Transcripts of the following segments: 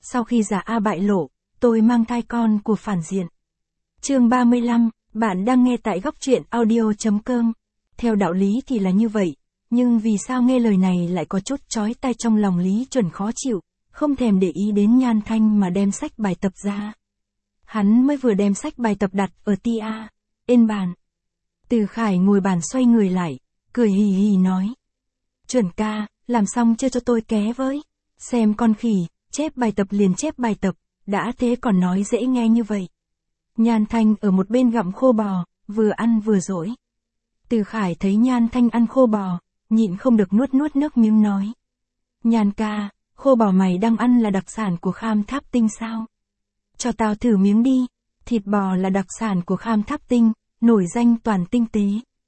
sau khi giả A bại lộ, tôi mang thai con của phản diện. Chương 35, bạn đang nghe tại góc truyện audio.com. Theo đạo lý thì là như vậy, nhưng vì sao nghe lời này lại có chút chói tai trong lòng Lý Chuẩn khó chịu, không thèm để ý đến Nhan Thanh mà đem sách bài tập ra. Hắn mới vừa đem sách bài tập đặt ở tia, trên bàn. Từ Khải ngồi bàn xoay người lại, cười hì hì nói. Chuẩn ca, làm xong chưa cho tôi ké với. Xem con khỉ, chép bài tập liền chép bài tập, đã thế còn nói dễ nghe như vậy. Nhan Thanh ở một bên gặm khô bò, vừa ăn vừa dỗi. Từ Khải thấy Nhan Thanh ăn khô bò, nhịn không được nuốt nước miếng nói. Nhan ca, khô bò mày đang ăn là đặc sản của Kham Tháp Tinh sao? Cho tao thử miếng đi, thịt bò là đặc sản của Kham Tháp Tinh, nổi danh toàn tinh tế.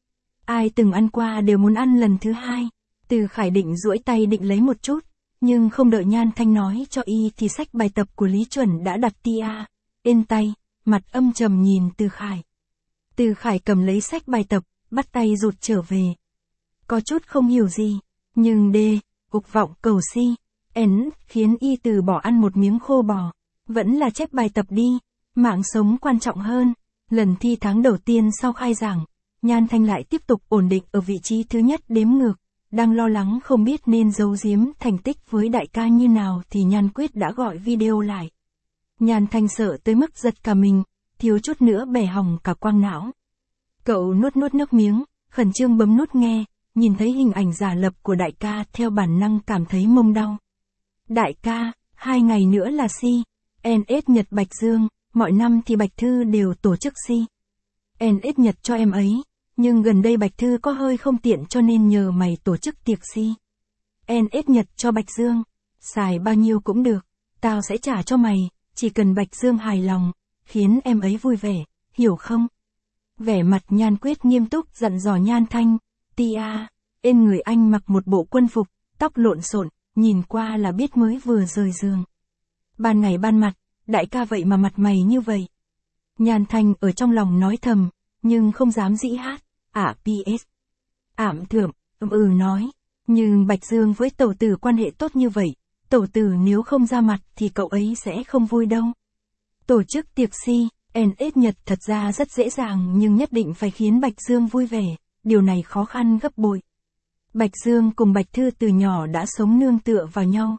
Ai từng ăn qua đều muốn ăn lần thứ hai. Từ Khải định duỗi tay định lấy một chút, nhưng không đợi Nhan Thanh nói cho y thì sách bài tập của Lý Chuẩn đã đặt tia, trên tay, mặt âm trầm nhìn Từ Khải. Từ Khải cầm lấy sách bài tập, bắt tay rụt trở về. Có chút không hiểu gì, nhưng ục vọng cầu si, khiến y từ bỏ ăn một miếng khô bò. Vẫn là chép bài tập đi, mạng sống quan trọng hơn. Lần thi tháng đầu tiên sau khai giảng, Nhan Thanh lại tiếp tục ổn định ở vị trí thứ nhất đếm ngược. Đang lo lắng không biết nên giấu giếm thành tích với đại ca như nào thì Nhan Quyết đã gọi video lại. Nhan Thanh sợ tới mức giật cả mình, thiếu chút nữa bẻ hỏng cả quang não. Cậu nuốt nước miếng, khẩn trương bấm nút nghe, nhìn thấy hình ảnh giả lập của đại ca theo bản năng cảm thấy mông đau. Đại ca, 2 ngày nữa là NS Nhật Bạch Dương, mọi năm thì Bạch Thư đều tổ chức NS Nhật cho em ấy. Nhưng gần đây Bạch Thư có hơi không tiện cho nên nhờ mày tổ chức tiệc NS Nhật cho Bạch Dương. Xài bao nhiêu cũng được, tao sẽ trả cho mày, chỉ cần Bạch Dương hài lòng, khiến em ấy vui vẻ, hiểu không? Vẻ mặt Nhan Quyết nghiêm túc dặn dò Nhan Thanh, trên người anh mặc một bộ quân phục, tóc lộn xộn, nhìn qua là biết mới vừa rời giường. Ban ngày ban mặt, đại ca vậy mà mặt mày như vậy. Nhan Thanh ở trong lòng nói thầm, nhưng không dám dĩ hát. PS. Ảm thưởng, nói. Nhưng Bạch Dương với tẩu tử quan hệ tốt như vậy, tẩu tử nếu không ra mặt thì cậu ấy sẽ không vui đâu. Tổ chức tiệc NS Nhật thật ra rất dễ dàng nhưng nhất định phải khiến Bạch Dương vui vẻ, điều này khó khăn gấp bội. Bạch Dương cùng Bạch Thư từ nhỏ đã sống nương tựa vào nhau,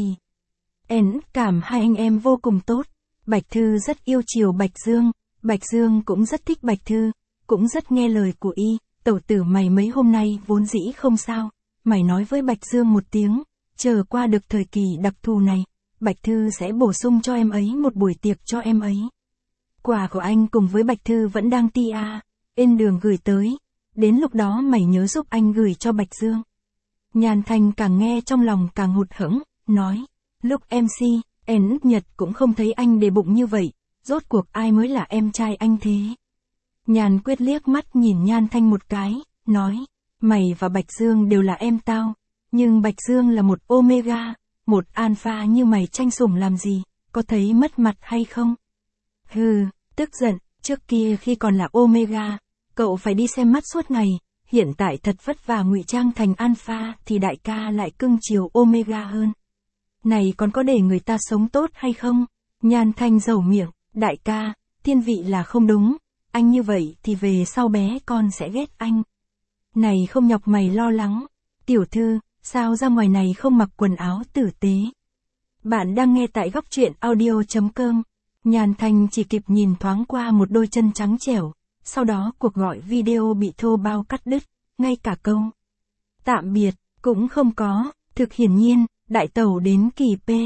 cảm hai anh em vô cùng tốt. Bạch Thư rất yêu chiều Bạch Dương cũng rất thích Bạch Thư, cũng rất nghe lời của y. Tẩu tử mày mấy hôm nay vốn dĩ không sao, mày nói với Bạch Dương một tiếng, chờ qua được thời kỳ đặc thù này, Bạch Thư sẽ bổ sung cho em ấy một buổi tiệc cho em ấy. Quà của anh cùng với Bạch Thư vẫn đang trên đường gửi tới, đến lúc đó mày nhớ giúp anh gửi cho Bạch Dương. Nhan Thanh càng nghe trong lòng càng hụt hẫng, nói, lúc MC, NS Nhật cũng không thấy anh để bụng như vậy, rốt cuộc ai mới là em trai anh thế? Nhan Quyết liếc mắt nhìn Nhan Thanh một cái, nói, mày và Bạch Dương đều là em tao, nhưng Bạch Dương là một Omega, một Alpha như mày tranh sủng làm gì, có thấy mất mặt hay không? Hừ, tức giận, trước kia khi còn là Omega, cậu phải đi xem mắt suốt ngày, hiện tại thật vất vả ngụy trang thành Alpha thì đại ca lại cưng chiều Omega hơn. Này còn có để người ta sống tốt hay không? Nhan Thanh dầu miệng, đại ca, thiên vị là không đúng, anh như vậy thì về sau bé con sẽ ghét anh. Này không nhọc mày lo lắng, tiểu thư, sao ra ngoài này không mặc quần áo tử tế? Bạn đang nghe tại góc truyện audio.com. Nhan Thanh chỉ kịp nhìn thoáng qua một đôi chân trắng trẻo, sau đó cuộc gọi video bị thô bao cắt đứt, ngay cả câu tạm biệt cũng không có. Thực hiển nhiên, đại tẩu đến kỳ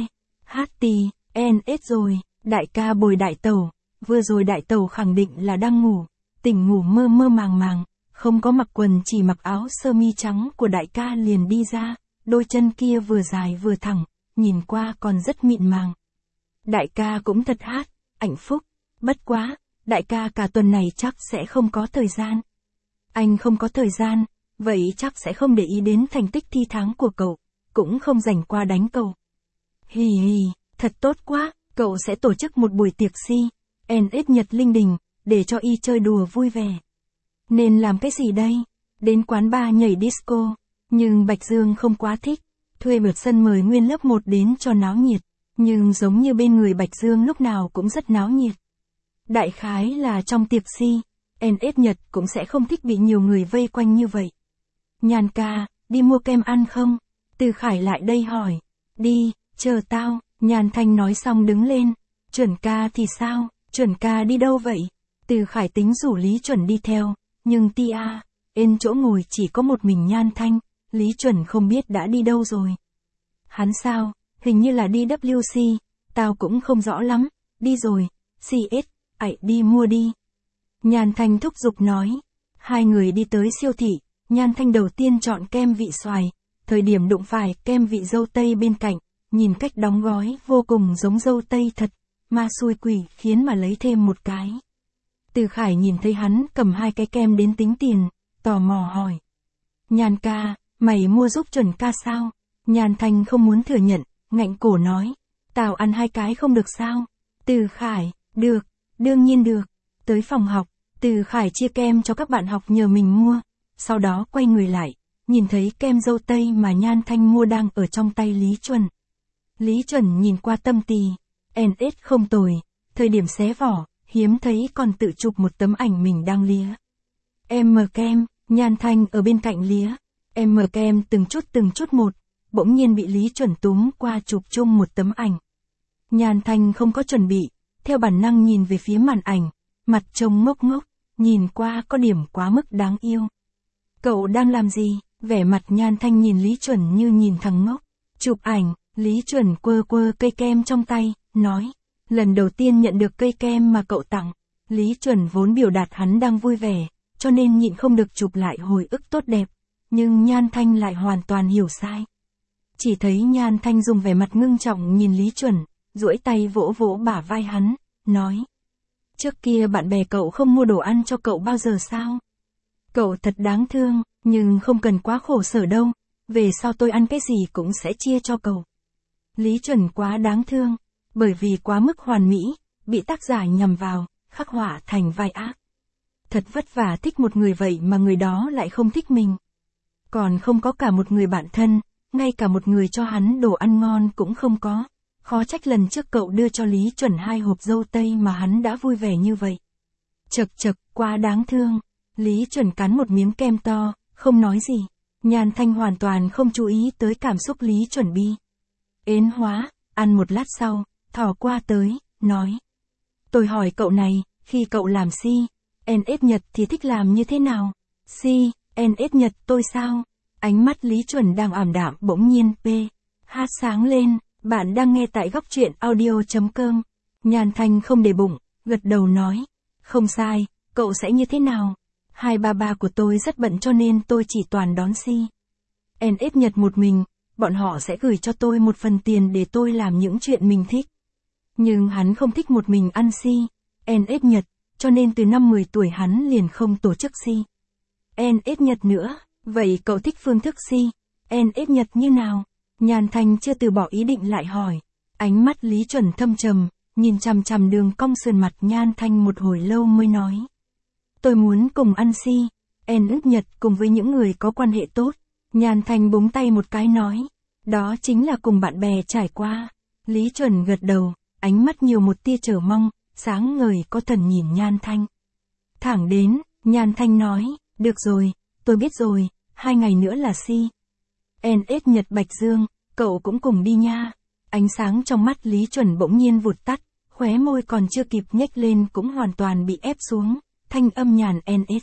NS rồi. Đại ca bồi đại tẩu, vừa rồi đại tẩu khẳng định là đang ngủ, tỉnh ngủ mơ màng, không có mặc quần chỉ mặc áo sơ mi trắng của đại ca liền đi ra, đôi chân kia vừa dài vừa thẳng, nhìn qua còn rất mịn màng. Đại ca cũng thật hạnh phúc, bất quá, đại ca cả tuần này chắc sẽ không có thời gian. Anh không có thời gian, vậy chắc sẽ không để ý đến thành tích thi tháng của cậu, cũng không rảnh qua đánh cậu. Hì, thật tốt quá. Cậu sẽ tổ chức một buổi tiệc NS Nhật linh đình, để cho y chơi đùa vui vẻ. Nên làm cái gì đây? Đến quán bar nhảy disco. Nhưng Bạch Dương không quá thích. Thuê một sân mời nguyên lớp 1 đến cho náo nhiệt. Nhưng giống như bên người Bạch Dương lúc nào cũng rất náo nhiệt. Đại khái là trong tiệc si, NS Nhật cũng sẽ không thích bị nhiều người vây quanh như vậy. Nhàn ca, đi mua kem ăn không? Từ Khải lại đây hỏi. Đi, chờ tao, Nhàn Thanh nói xong đứng lên. Chuẩn ca thì sao, Chuẩn ca đi đâu vậy? Từ Khải tính rủ Lý Chuẩn đi theo, nhưng tia, trên chỗ ngồi chỉ có một mình Nhan Thanh, Lý Chuẩn không biết đã đi đâu rồi. Hắn sao, hình như là đi WC, tao cũng không rõ lắm, đi rồi, CS, đi mua đi. Nhan Thanh thúc giục nói. Hai người đi tới siêu thị, Nhan Thanh đầu tiên chọn kem vị xoài, thời điểm đụng phải kem vị dâu tây bên cạnh, nhìn cách đóng gói vô cùng giống dâu tây thật, ma xui quỷ khiến mà lấy thêm một cái. Từ Khải nhìn thấy hắn cầm hai cái kem đến tính tiền, tò mò hỏi. Nhan ca, mày mua giúp Chuẩn ca sao? Nhan Thanh không muốn thừa nhận, ngạnh cổ nói. Tao ăn hai cái không được sao? Từ Khải, được, đương nhiên được. Tới phòng học, Từ Khải chia kem cho các bạn học nhờ mình mua, sau đó quay người lại, nhìn thấy kem dâu tây mà Nhan Thanh mua đang ở trong tay Lý Chuẩn. Lý Chuẩn nhìn qua tâm tì, NS không tồi, thời điểm xé vỏ, hiếm thấy còn tự chụp một tấm ảnh mình đang lía. Em mở kem, Nhan Thanh ở bên cạnh lía, em mở kem từng chút một, bỗng nhiên bị Lý Chuẩn túm qua chụp chung một tấm ảnh. Nhan Thanh không có chuẩn bị, theo bản năng nhìn về phía màn ảnh, mặt trông ngốc ngốc, nhìn qua có điểm quá mức đáng yêu. Cậu đang làm gì? Vẻ mặt Nhan Thanh nhìn Lý Chuẩn như nhìn thằng ngốc. Chụp ảnh, Lý Chuẩn quơ quơ cây kem trong tay, nói. Lần đầu tiên nhận được cây kem mà cậu tặng. Lý Chuẩn vốn biểu đạt hắn đang vui vẻ, cho nên nhịn không được chụp lại hồi ức tốt đẹp. Nhưng Nhan Thanh lại hoàn toàn hiểu sai. Chỉ thấy Nhan Thanh dùng vẻ mặt ngưng trọng nhìn Lý Chuẩn, duỗi tay vỗ vỗ bả vai hắn, nói. Trước kia bạn bè cậu không mua đồ ăn cho cậu bao giờ sao? Cậu thật đáng thương, nhưng không cần quá khổ sở đâu, về sau tôi ăn cái gì cũng sẽ chia cho cậu. Lý Chuẩn quá đáng thương, bởi vì quá mức hoàn mỹ, bị tác giả nhằm vào, khắc họa thành vai ác. Thật vất vả thích một người vậy mà người đó lại không thích mình. Còn không có cả một người bạn thân, ngay cả một người cho hắn đồ ăn ngon cũng không có. Khó trách lần trước cậu đưa cho Lý Chuẩn 2 hộp dâu tây mà hắn đã vui vẻ như vậy. Chật, quá đáng thương. Lý Chuẩn cắn một miếng kem to, không nói gì. Nhan Thanh hoàn toàn không chú ý tới cảm xúc Lý Chuẩn bi. Ến hóa, ăn một lát sau, thò qua tới, nói. Tôi hỏi cậu này, khi cậu làm si, NS Nhật thì thích làm như thế nào? Si, NS Nhật tôi sao? Ánh mắt Lý Chuẩn đang ảm đạm bỗng nhiên hát sáng lên. Bạn đang nghe tại góc truyện audio.com. Nhan Thanh không để bụng, gật đầu nói. Không sai, cậu sẽ như thế nào? 233 của tôi rất bận cho nên tôi chỉ toàn đón si. NS Nhật một mình, bọn họ sẽ gửi cho tôi một phần tiền để tôi làm những chuyện mình thích. Nhưng hắn không thích một mình ăn si. NS Nhật, cho nên từ năm 10 tuổi hắn liền không tổ chức si. NS Nhật nữa, vậy cậu thích phương thức si? NS Nhật như nào? Nhan Thanh chưa từ bỏ ý định lại hỏi. Ánh mắt Lý Chuẩn thâm trầm, nhìn chằm chằm đường cong sườn mặt Nhan Thanh một hồi lâu mới nói. Tôi muốn cùng ăn si, NS Nhật cùng với những người có quan hệ tốt. Nhan Thanh búng tay một cái nói. Đó chính là cùng bạn bè trải qua. Lý Chuẩn gật đầu, ánh mắt nhiều một tia chờ mong, sáng ngời có thần nhìn Nhan Thanh. Thẳng đến, Nhan Thanh nói, được rồi, tôi biết rồi, 2 ngày nữa là si. NS Nhật Bạch Dương, cậu cũng cùng đi nha. Ánh sáng trong mắt Lý Chuẩn bỗng nhiên vụt tắt, khóe môi còn chưa kịp nhếch lên cũng hoàn toàn bị ép xuống, thanh âm nhàn NS.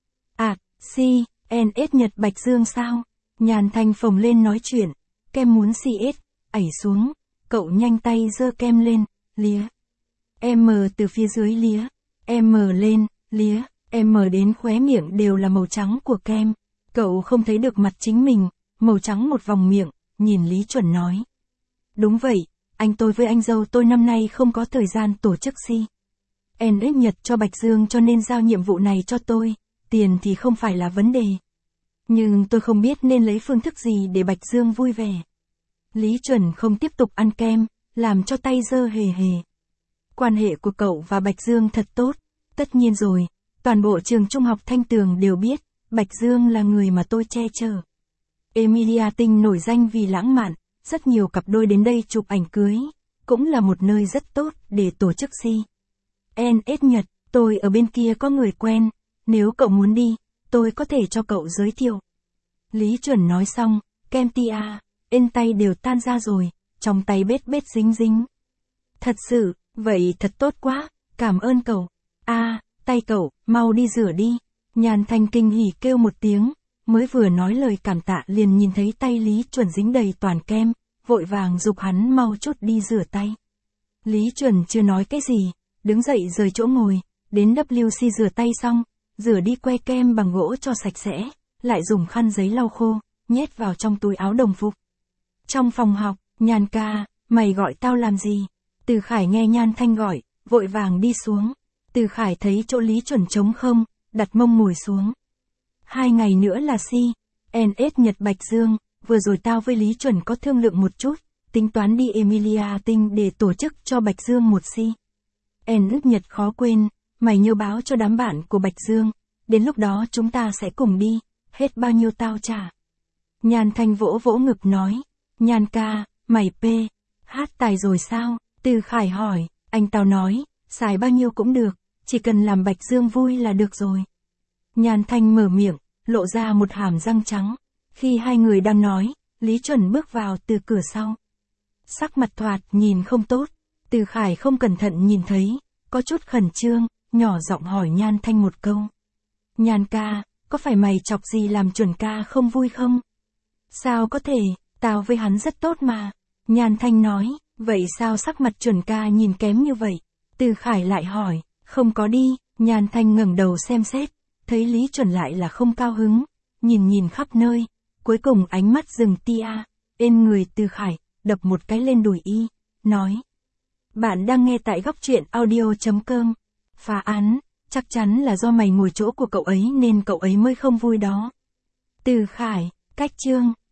Si, NS Nhật Bạch Dương sao? Nhàn Thanh phồng lên nói chuyện, kem muốn CS, ẩy xuống, cậu nhanh tay giơ kem lên, lía. M từ phía dưới lía, M lên, lía, M đến khóe miệng đều là màu trắng của kem, cậu không thấy được mặt chính mình. Màu trắng một vòng miệng, nhìn Lý Chuẩn nói. Đúng vậy, anh tôi với anh dâu tôi năm nay không có thời gian tổ chức si. NS Nhật cho Bạch Dương cho nên giao nhiệm vụ này cho tôi, tiền thì không phải là vấn đề. Nhưng tôi không biết nên lấy phương thức gì để Bạch Dương vui vẻ. Lý Chuẩn không tiếp tục ăn kem, làm cho tay dơ hề hề. Quan hệ của cậu và Bạch Dương thật tốt, tất nhiên rồi, toàn bộ trường trung học Thanh Tường đều biết, Bạch Dương là người mà tôi che chở. Emilia Tinh nổi danh vì lãng mạn, rất nhiều cặp đôi đến đây chụp ảnh cưới. cũng là một nơi rất tốt để tổ chức CNS Nhật, tôi ở bên kia có người quen, nếu cậu muốn đi, tôi có thể cho cậu giới thiệu. Lý Chuẩn nói xong, kem tia, ên tay đều tan ra rồi, trong tay bết bết dính dính. Thật sự, vậy thật tốt quá, cảm ơn cậu. Tay cậu, mau đi rửa đi. Nhan Thanh kinh hỉ kêu một tiếng, mới vừa nói lời cảm tạ liền nhìn thấy tay Lý Chuẩn dính đầy toàn kem, vội vàng giục hắn mau chút đi rửa tay. Lý Chuẩn chưa nói cái gì, đứng dậy rời chỗ ngồi, đến WC rửa tay xong, rửa đi que kem bằng gỗ cho sạch sẽ, lại dùng khăn giấy lau khô, nhét vào trong túi áo đồng phục. Trong phòng học, Nhan ca, mày gọi tao làm gì? Từ Khải nghe Nhan Thanh gọi, vội vàng đi xuống. Từ Khải thấy chỗ Lý Chuẩn trống không, đặt mông ngồi xuống. 2 ngày nữa là CNS Nhật Bạch Dương, vừa rồi tao với Lý Chuẩn có thương lượng một chút, tính toán đi Emilia Tinh để tổ chức cho Bạch Dương một CNS Nhật khó quên, mày nhớ báo cho đám bạn của Bạch Dương, đến lúc đó chúng ta sẽ cùng đi, hết bao nhiêu tao trả. Nhan Thanh vỗ vỗ ngực nói, Nhan ca, mày hát tài rồi sao? Từ Khải hỏi, anh tao nói, xài bao nhiêu cũng được, chỉ cần làm Bạch Dương vui là được rồi. Nhan Thanh mở miệng, lộ ra một hàm răng trắng. Khi hai người đang nói, Lý Chuẩn bước vào từ cửa sau. Sắc mặt thoạt nhìn không tốt, Từ Khải không cẩn thận nhìn thấy, có chút khẩn trương, nhỏ giọng hỏi Nhan Thanh một câu. Nhan ca, có phải mày chọc gì làm Chuẩn ca không vui không? Sao có thể, tao với hắn rất tốt mà. Nhan Thanh nói, vậy sao sắc mặt Chuẩn ca nhìn kém như vậy? Từ Khải lại hỏi, không có đi. Nhan Thanh ngẩng đầu xem xét, thấy Lý Chuẩn lại là không cao hứng, nhìn khắp nơi, cuối cùng ánh mắt dừng tia, ên người Từ Khải, đập một cái lên đùi y, nói. Bạn đang nghe tại góc truyện audio.com. Phá án, chắc chắn là do mày ngồi chỗ của cậu ấy nên cậu ấy mới không vui đó. Từ Khải, cách chương.